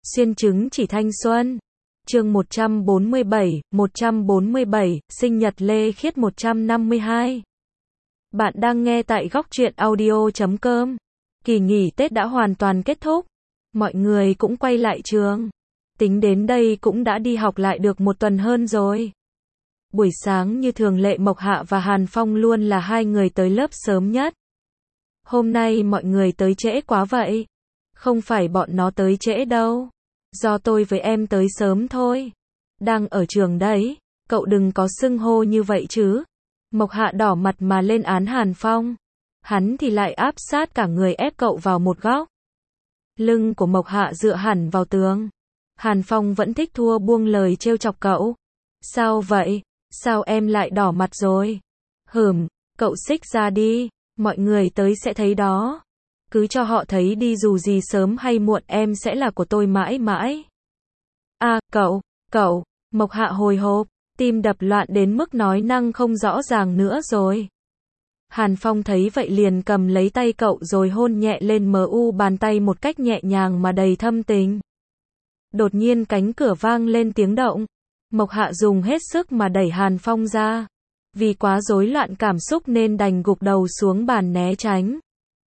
Xuyên chứng chỉ thanh xuân. Chương 147, sinh nhật Lê Khiết 152. Bạn đang nghe tại góc truyện audio.com. Kỳ nghỉ Tết đã hoàn toàn kết thúc. Mọi người cũng quay lại trường. Tính đến đây cũng đã đi học lại được một tuần hơn rồi. Buổi sáng như thường lệ Mộc Hạ và Hàn Phong luôn là hai người tới lớp sớm nhất. Hôm nay mọi người tới trễ quá vậy. Không phải bọn nó tới trễ đâu. Do tôi với em tới sớm thôi. Đang ở trường đấy, cậu đừng có xưng hô như vậy chứ. Mộc Hạ đỏ mặt mà lên án Hàn Phong. Hắn thì lại áp sát cả người ép cậu vào một góc. Lưng của Mộc Hạ dựa hẳn vào tường. Hàn Phong vẫn thích thua buông lời trêu chọc cậu. Sao vậy? Sao em lại đỏ mặt rồi? Cậu xích ra đi, mọi người tới sẽ thấy đó. Cứ cho họ thấy đi, dù gì sớm hay muộn em sẽ là của tôi mãi mãi. À, cậu, Mộc Hạ hồi hộp, tim đập loạn đến mức nói năng không rõ ràng nữa rồi. Hàn Phong thấy vậy liền cầm lấy tay cậu rồi hôn nhẹ lên bàn tay một cách nhẹ nhàng mà đầy thâm tình. Đột nhiên cánh cửa vang lên tiếng động. Mộc Hạ dùng hết sức mà đẩy Hàn Phong ra. Vì quá rối loạn cảm xúc nên đành gục đầu xuống bàn né tránh.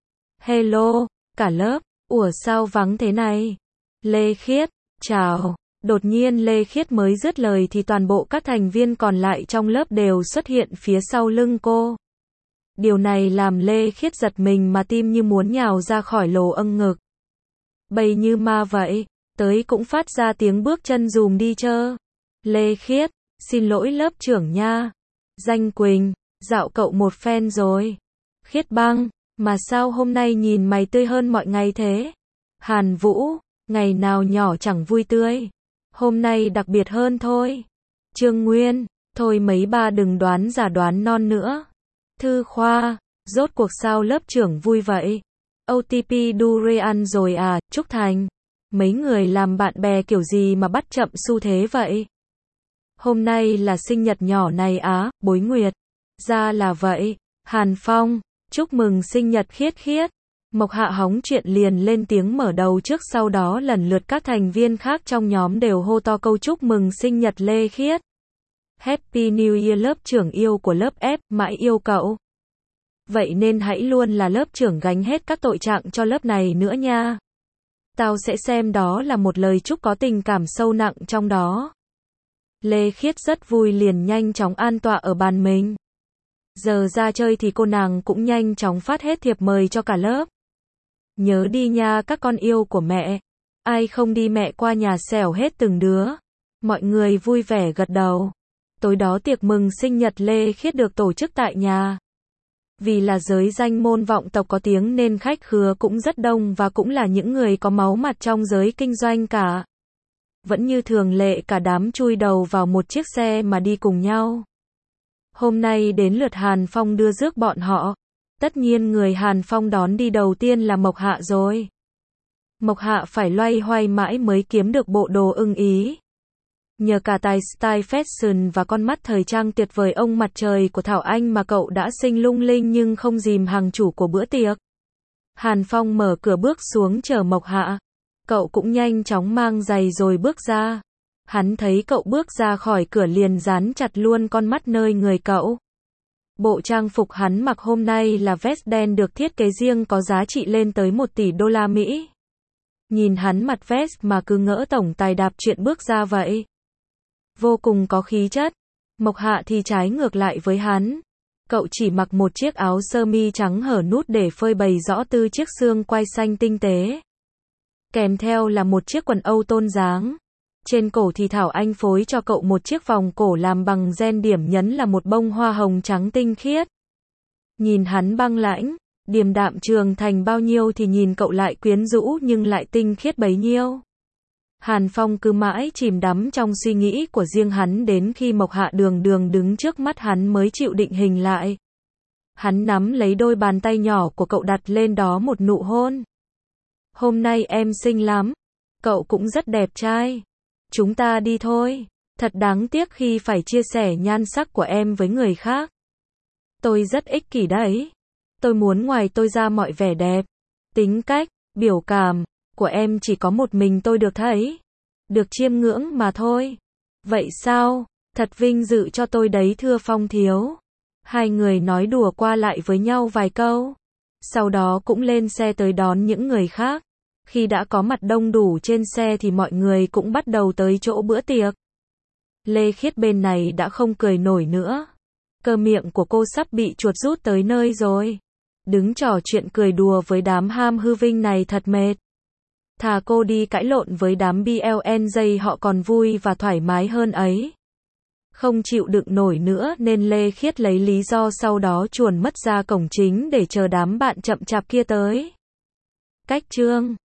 Hello, cả lớp, ủa sao vắng thế này? Lê Khiết, chào. Đột nhiên Lê Khiết mới dứt lời thì toàn bộ các thành viên còn lại trong lớp đều xuất hiện phía sau lưng cô. Điều này làm Lê Khiết giật mình mà tim như muốn nhào ra khỏi lỗ ngực. Bay như ma vậy, tới cũng phát ra tiếng bước chân dùm đi chơ. Lê Khiết, xin lỗi lớp trưởng nha. Danh Quỳnh, dạo cậu một phen rồi. Khiết Băng, mà sao hôm nay nhìn mày tươi hơn mọi ngày thế? Hàn Vũ, ngày nào nhỏ chẳng vui tươi. Hôm nay đặc biệt hơn thôi. Trương Nguyên, thôi mấy ba đừng đoán giả đoán non nữa. Thư Khoa, rốt cuộc sao lớp trưởng vui vậy? OTP Durian rồi à? Trúc Thành, mấy người làm bạn bè kiểu gì mà bắt chậm xu thế vậy? Hôm nay là sinh nhật nhỏ này á, Bối Nguyệt. Ra là vậy. Hàn Phong, chúc mừng sinh nhật Khiết. Mộc Hạ hóng chuyện liền lên tiếng mở đầu trước, sau đó lần lượt các thành viên khác trong nhóm đều hô to câu chúc mừng sinh nhật Lê Khiết. Happy New Year lớp trưởng yêu của lớp F, mãi yêu cậu. Vậy nên hãy luôn là lớp trưởng gánh hết các tội trạng cho lớp này nữa nha. Tao sẽ xem đó là một lời chúc có tình cảm sâu nặng trong đó. Lê Khiết rất vui liền nhanh chóng an tọa ở bàn mình. Giờ ra chơi thì cô nàng cũng nhanh chóng phát hết thiệp mời cho cả lớp. Nhớ đi nha các con yêu của mẹ. Ai không đi mẹ qua nhà xẻo hết từng đứa. Mọi người vui vẻ gật đầu. Tối đó tiệc mừng sinh nhật Lê Khiết được tổ chức tại nhà. Vì là giới danh môn vọng tộc có tiếng nên khách khứa cũng rất đông và cũng là những người có máu mặt trong giới kinh doanh cả. Vẫn như thường lệ cả đám chui đầu vào một chiếc xe mà đi cùng nhau. Hôm nay đến lượt Hàn Phong đưa rước bọn họ. Tất nhiên người Hàn Phong đón đi đầu tiên là Mộc Hạ rồi. Mộc Hạ phải loay hoay mãi mới kiếm được bộ đồ ưng ý. Nhờ cả tài style fashion và con mắt thời trang tuyệt vời ông mặt trời của Thảo Anh mà cậu đã xinh lung linh nhưng không dìm hàng chủ của bữa tiệc. Hàn Phong mở cửa bước xuống chờ Mộc Hạ. Cậu cũng nhanh chóng mang giày rồi bước ra. Hắn thấy cậu bước ra khỏi cửa liền dán chặt luôn con mắt nơi người cậu. Bộ trang phục hắn mặc hôm nay là vest đen được thiết kế riêng có giá trị lên tới 1 tỷ đô la Mỹ. Nhìn hắn mặc vest mà cứ ngỡ tổng tài đạp chuyện bước ra vậy. Vô cùng có khí chất. Mộc Hạ thì trái ngược lại với hắn. Cậu chỉ mặc một chiếc áo sơ mi trắng hở nút để phơi bày rõ tư chiếc xương quai xanh tinh tế. Kèm theo là một chiếc quần âu tôn dáng. Trên cổ thì Thảo Anh phối cho cậu một chiếc vòng cổ làm bằng ren, điểm nhấn là một bông hoa hồng trắng tinh khiết. Nhìn hắn băng lãnh, điềm đạm trưởng thành bao nhiêu thì nhìn cậu lại quyến rũ nhưng lại tinh khiết bấy nhiêu. Hàn Phong cứ mãi chìm đắm trong suy nghĩ của riêng hắn đến khi Mộc Hạ đường đứng trước mắt hắn mới chịu định hình lại. Hắn nắm lấy đôi bàn tay nhỏ của cậu đặt lên đó một nụ hôn. Hôm nay em xinh lắm. Cậu cũng rất đẹp trai. Chúng ta đi thôi. Thật đáng tiếc khi phải chia sẻ nhan sắc của em với người khác. Tôi rất ích kỷ đấy. Tôi muốn ngoài tôi ra mọi vẻ đẹp, tính cách, biểu cảm, của em chỉ có một mình tôi được thấy, được chiêm ngưỡng mà thôi. Vậy sao? Thật vinh dự cho tôi đấy thưa Phong thiếu. Hai người nói đùa qua lại với nhau vài câu. Sau đó cũng lên xe tới đón những người khác. Khi đã có mặt đông đủ trên xe thì mọi người cũng bắt đầu tới chỗ bữa tiệc. Lê Khiết bên này đã không cười nổi nữa. Cơ miệng của cô sắp bị chuột rút tới nơi rồi. Đứng trò chuyện cười đùa với đám ham hư vinh này thật mệt. Thà cô đi cãi lộn với đám BLNJ họ còn vui và thoải mái hơn ấy. Không chịu đựng nổi nữa nên Lê Khiết lấy lý do sau đó chuồn mất ra cổng chính để chờ đám bạn chậm chạp kia tới. Cách chương